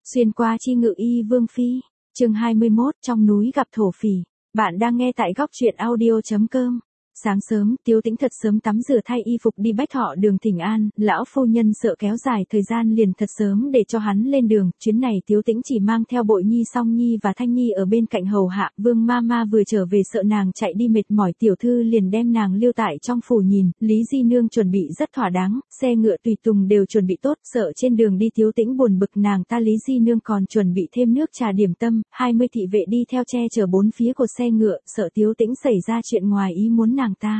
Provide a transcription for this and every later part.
Xuyên qua chi ngự y vương phi, chương 21 trong núi gặp thổ phỉ. Bạn đang nghe tại góc truyện audio.com. Sáng sớm, Tiếu Tĩnh thật sớm tắm rửa thay y phục đi Bách Thọ đường thỉnh an, lão phu nhân sợ kéo dài thời gian liền thật sớm để cho hắn lên đường. Chuyến này Tiếu Tĩnh chỉ mang theo Bội Nhi, Song Nhi và Thanh Nhi ở bên cạnh hầu hạ. Vương Mama vừa trở về sợ nàng chạy đi mệt mỏi, tiểu thư liền đem nàng lưu tại trong phủ nhìn. Lý Di Nương chuẩn bị rất thỏa đáng, xe ngựa tùy tùng đều chuẩn bị tốt, sợ trên đường đi Tiếu Tĩnh buồn bực nàng ta. Lý Di Nương còn chuẩn bị thêm nước trà điểm tâm, 20 thị vệ đi theo che chở bốn phía của xe ngựa, sợ Tiếu Tĩnh xảy ra chuyện ngoài ý muốn nàng ta.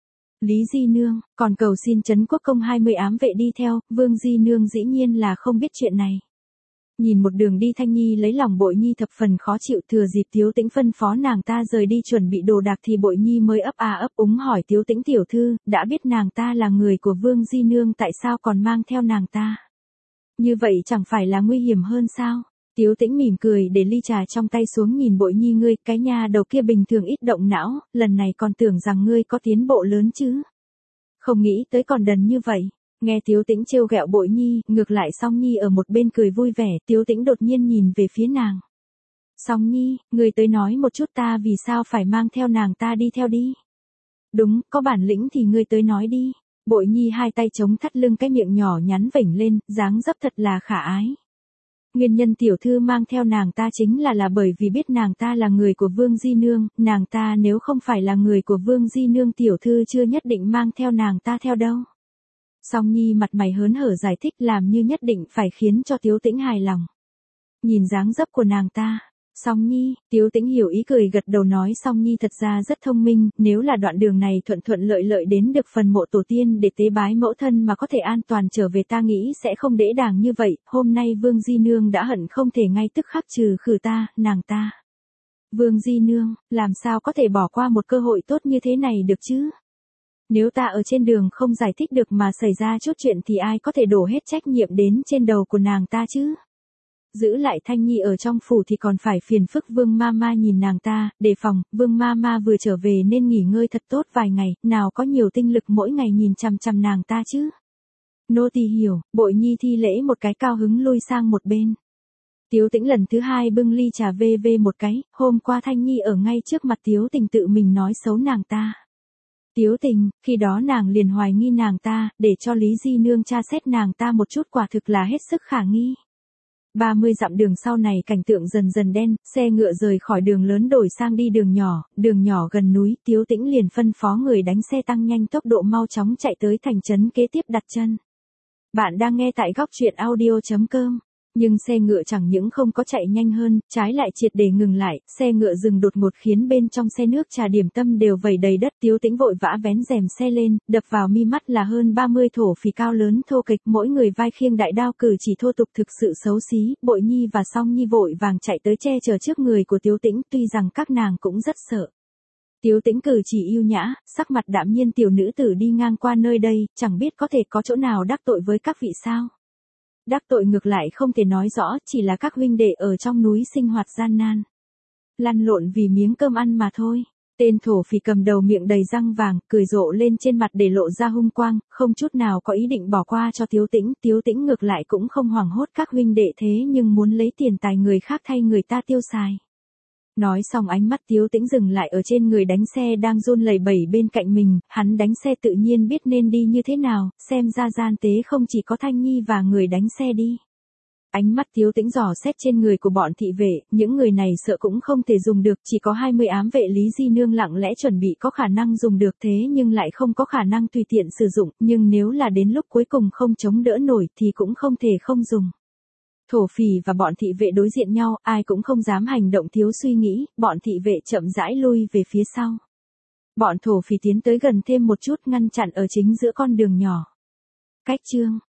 Lý Di Nương, còn cầu xin Trấn Quốc Công 20 ám vệ đi theo. Vương Di Nương dĩ nhiên là không biết chuyện này. Nhìn một đường đi Thanh Nhi lấy lòng Bội Nhi thập phần khó chịu, thừa dịp Tiếu Tĩnh phân phó nàng ta rời đi chuẩn bị đồ đạc thì Bội Nhi mới ấp úng hỏi Tiếu Tĩnh tiểu thư, đã biết nàng ta là người của Vương Di Nương tại sao còn mang theo nàng ta? Như vậy chẳng phải là nguy hiểm hơn sao? Tiếu Tĩnh mỉm cười để ly trà trong tay xuống nhìn Bội Nhi, ngươi, cái nhà đầu kia bình thường ít động não, lần này còn tưởng rằng ngươi có tiến bộ lớn chứ. Không nghĩ tới còn đần như vậy. Nghe Tiếu Tĩnh trêu ghẹo Bội Nhi, ngược lại Song Nhi ở một bên cười vui vẻ. Tiếu Tĩnh đột nhiên nhìn về phía nàng. Song Nhi, ngươi tới nói một chút ta vì sao phải mang theo nàng ta đi theo đi. Đúng, có bản lĩnh thì ngươi tới nói đi. Bội Nhi hai tay chống thắt lưng, cái miệng nhỏ nhắn vểnh lên, dáng dấp thật là khả ái. Nguyên nhân tiểu thư mang theo nàng ta chính là bởi vì biết nàng ta là người của Vương Di Nương, nàng ta nếu không phải là người của Vương Di Nương tiểu thư chưa nhất định mang theo nàng ta theo đâu. Song Nhi mặt mày hớn hở giải thích, làm như nhất định phải khiến cho Tiếu Tĩnh hài lòng. Nhìn dáng dấp của nàng ta, Song Nhi, Tiếu Tĩnh hiểu ý cười gật đầu nói Song Nhi thật ra rất thông minh, nếu là đoạn đường này thuận thuận lợi lợi đến được phần mộ tổ tiên để tế bái mẫu thân mà có thể an toàn trở về, ta nghĩ sẽ không dễ dàng như vậy. Hôm nay Vương Di Nương đã hận không thể ngay tức khắc trừ khử ta, nàng ta. Vương Di Nương, làm sao có thể bỏ qua một cơ hội tốt như thế này được chứ? Nếu ta ở trên đường không giải thích được mà xảy ra chút chuyện thì ai có thể đổ hết trách nhiệm đến trên đầu của nàng ta chứ? Giữ lại Thanh Nhi ở trong phủ thì còn phải phiền phức Vương Mama nhìn nàng ta, đề phòng. Vương Mama vừa trở về nên nghỉ ngơi thật tốt vài ngày, nào có nhiều tinh lực mỗi ngày nhìn chằm chằm nàng ta chứ. Nô tỳ hiểu. Bội Nhi thi lễ một cái cao hứng lui sang một bên. Tiếu Tĩnh lần thứ hai bưng ly trà về một cái, hôm qua Thanh Nhi ở ngay trước mặt Tiếu Tình tự mình nói xấu nàng ta. Tiếu Tình, khi đó nàng liền hoài nghi nàng ta, để cho Lý Di Nương tra xét nàng ta một chút, quả thực là hết sức khả nghi. 30 dặm đường sau này cảnh tượng dần dần đen, xe ngựa rời khỏi đường lớn đổi sang đi đường nhỏ gần núi. Tiếu Tĩnh liền phân phó người đánh xe tăng nhanh tốc độ mau chóng chạy tới thành trấn kế tiếp đặt chân. Bạn đang nghe tại góc truyện audio.com. Nhưng xe ngựa chẳng những không có chạy nhanh hơn, trái lại triệt để ngừng lại, xe ngựa dừng đột ngột khiến bên trong xe nước trà điểm tâm đều vẩy đầy đất. Tiếu Tĩnh vội vã vén rèm xe lên, đập vào mi mắt là hơn 30 thổ phỉ cao lớn thô kệch, mỗi người vai khiêng đại đao, cử chỉ thô tục thực sự xấu xí. Bội Nhi và Song Nhi vội vàng chạy tới che chở trước người của Tiếu Tĩnh, tuy rằng các nàng cũng rất sợ. Tiếu Tĩnh cử chỉ yêu nhã, sắc mặt đạm nhiên, tiểu nữ tử đi ngang qua nơi đây, chẳng biết có thể có chỗ nào đắc tội với các vị sao? Đắc tội ngược lại không thể nói rõ, chỉ là các huynh đệ ở trong núi sinh hoạt gian nan, lăn lộn vì miếng cơm ăn mà thôi. Tên thổ phỉ cầm đầu miệng đầy răng vàng, cười rộ lên trên mặt để lộ ra hung quang, không chút nào có ý định bỏ qua cho Tiếu Tĩnh. Tiếu Tĩnh ngược lại cũng không hoảng hốt các huynh đệ thế nhưng muốn lấy tiền tài người khác thay người ta tiêu xài. Nói xong ánh mắt Tiếu Tĩnh dừng lại ở trên người đánh xe đang run lẩy bẩy bên cạnh mình, hắn đánh xe tự nhiên biết nên đi như thế nào, xem ra gian tế không chỉ có Thanh Nhi và người đánh xe đi. Ánh mắt Tiếu Tĩnh dò xét trên người của bọn thị vệ, những người này sợ cũng không thể dùng được, chỉ có 20 ám vệ Lý Di Nương lặng lẽ chuẩn bị có khả năng dùng được thế nhưng lại không có khả năng tùy tiện sử dụng, nhưng nếu là đến lúc cuối cùng không chống đỡ nổi thì cũng không thể không dùng. Thổ phỉ và bọn thị vệ đối diện nhau, ai cũng không dám hành động thiếu suy nghĩ, bọn thị vệ chậm rãi lui về phía sau. Bọn thổ phỉ tiến tới gần thêm một chút, ngăn chặn ở chính giữa con đường nhỏ. Cách chương